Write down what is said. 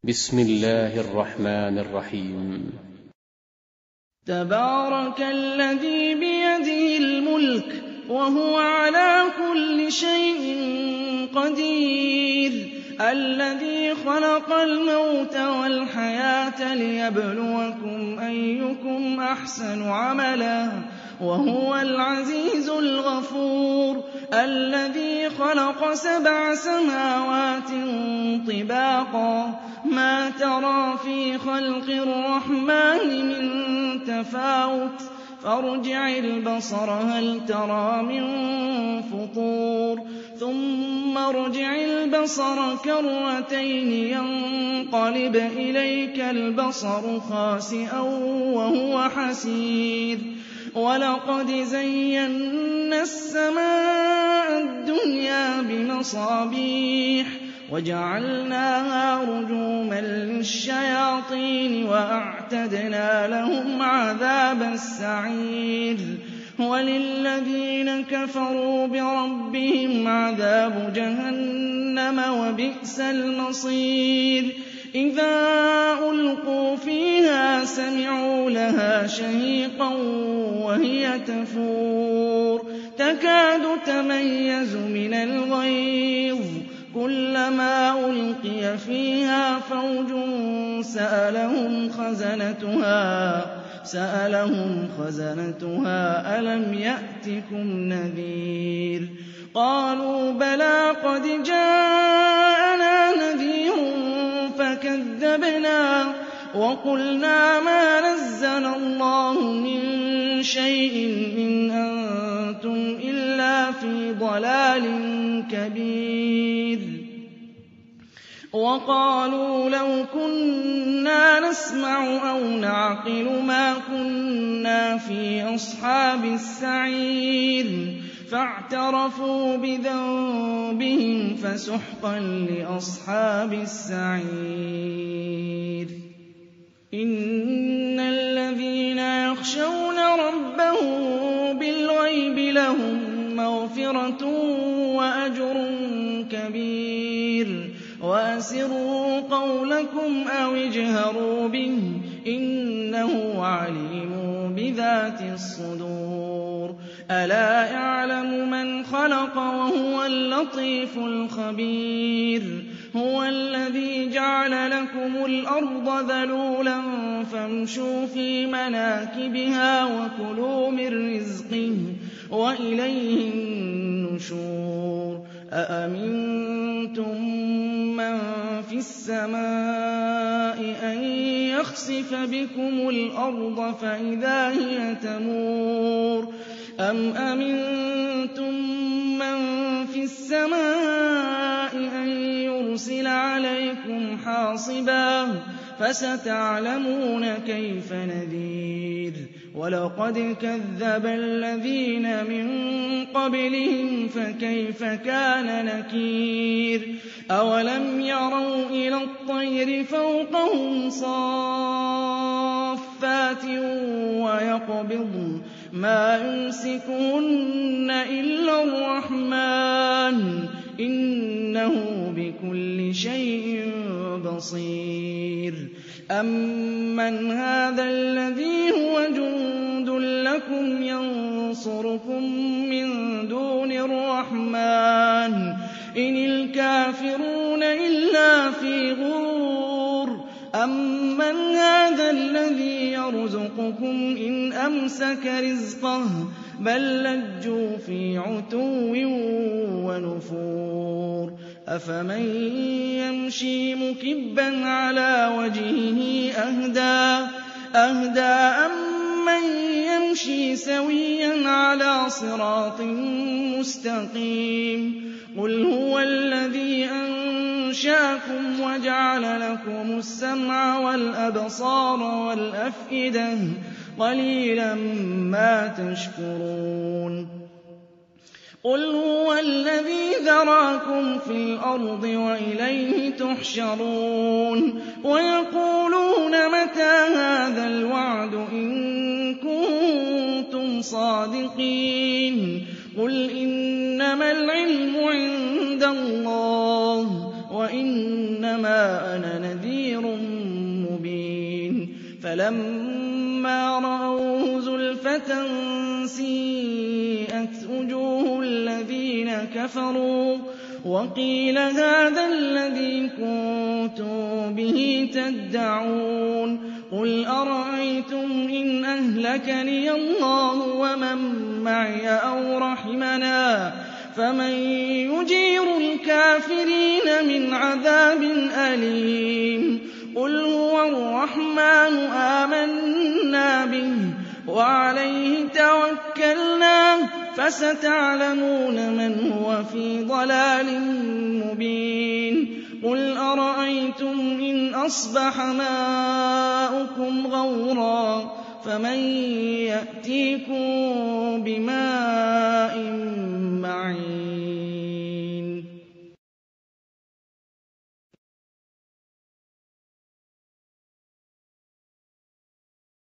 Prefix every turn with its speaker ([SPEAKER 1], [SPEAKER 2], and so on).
[SPEAKER 1] بسم الله الرحمن الرحيم.
[SPEAKER 2] تبارك الذي بيده الملك وهو على كل شيء قدير، الذي خلق الموت والحياة ليبلوكم أيكم أحسن عملا وهو العزيز الغفور، الذي خلق 7 سماوات طباقا ما ترى في خلق الرحمن من تفاوت فارجع البصر هل ترى من فطور ثم ارجع البصر كرتين ينقلب إليك البصر خاسئا وهو حسير، ولقد زينا السماء الدنيا بمصابيح وجعلناها رجوما للشياطين وأعتدنا لهم عذاب السعير، وللذين كفروا بربهم عذاب جهنم وبئس المصير. إذا ألقوا فيها سمعوا لها شهيقا وهي تفور تكاد تميز من الغيظ، كلما ألقي فيها فوج سألهم خزنتها ألم يأتكم نذير؟ قالوا بلى قد جاءنا نذير فكذبنا وقلنا ما نزل الله من شيء إن أنتم إلا في ضلال كبير. وقالوا لو كنا نسمع أو نعقل ما كنا في أصحاب السعير، فاعترفوا بذنبهم فسحقا لأصحاب السعير. إن الذين يخشون ربهم بالغيب لهم مغفرة وأجر كبير، وأسروا قولكم أو اجهروا به إنه عليم بذات الصدور. ألا يعلم من خلق وهو اللطيف الخبير. هو الذي جعل لكم الأرض ذلولا فامشوا في مناكبها وكلوا من رزقه وإليه النشور. أأمنتم من في السماء أن يخسف بكم الأرض فإذا هي تمور، أم أمنتم من في السماء أن يرسل عليكم حاصبا فستعلمون كيف نذير. ولقد كذب الذين من قبلهم فكيف كان نكير. أولم يروا إلى الطير فوقهم صافات ويقبضن ما يمسكهن إلا الرحمن إنه بكل شيء بصير. أمن هذا الذي هو جند لكم ينصركم من دون الرحمن إن الكافرون إلا في غرور. أمن هذا الذي يرزقكم إن أمسك رزقه بل لجوا في عتو ونفور. أفمن يمشي مكبا على وجهه أهدى أمن يمشي سويا على صراط مستقيم. قل هو الذي أنشأكم وجعل لكم السمع والأبصار والأفئدة قليلا ما تشكرون. قل هو الذي ذراكم في الأرض وإليه تحشرون. ويقولون متى هذا الوعد إن كنتم صادقين. قل إنما العلم عند الله وإنما أنا نذير فَلَمَّا رَأَوْهُ زُلْفَةً سِيئَتْ وُجُوهُ الَّذِينَ كَفَرُوا وَقِيلَ هَٰذَا الَّذِي كُنتُم بِهِ تَدَّعُونَ قُلْ أَرَأَيْتُمْ إِنْ أَهْلَكَنِيَ اللَّهُ وَمَن مَّعِيَ أَوْ رَحِمَنَا فَمَن يُجِيرُ الْكَافِرِينَ مِنْ عَذَابٍ أَلِيمٍ قُلْ هُوَ الرَّحْمَٰنُ آمَنَّا بِهِ وَعَلَيْهِ تَوَكَّلْنَا فَسَتَعْلَمُونَ مَنْ هُوَ فِي ضَلَالٍ مُّبِينٍ قُلْ أَرَأَيْتُمْ إِنْ أَصْبَحَ مَاؤُكُمْ غَوْرًا فَمَن يَأْتِيكُم بِمَاءٍ مَّعِينٍ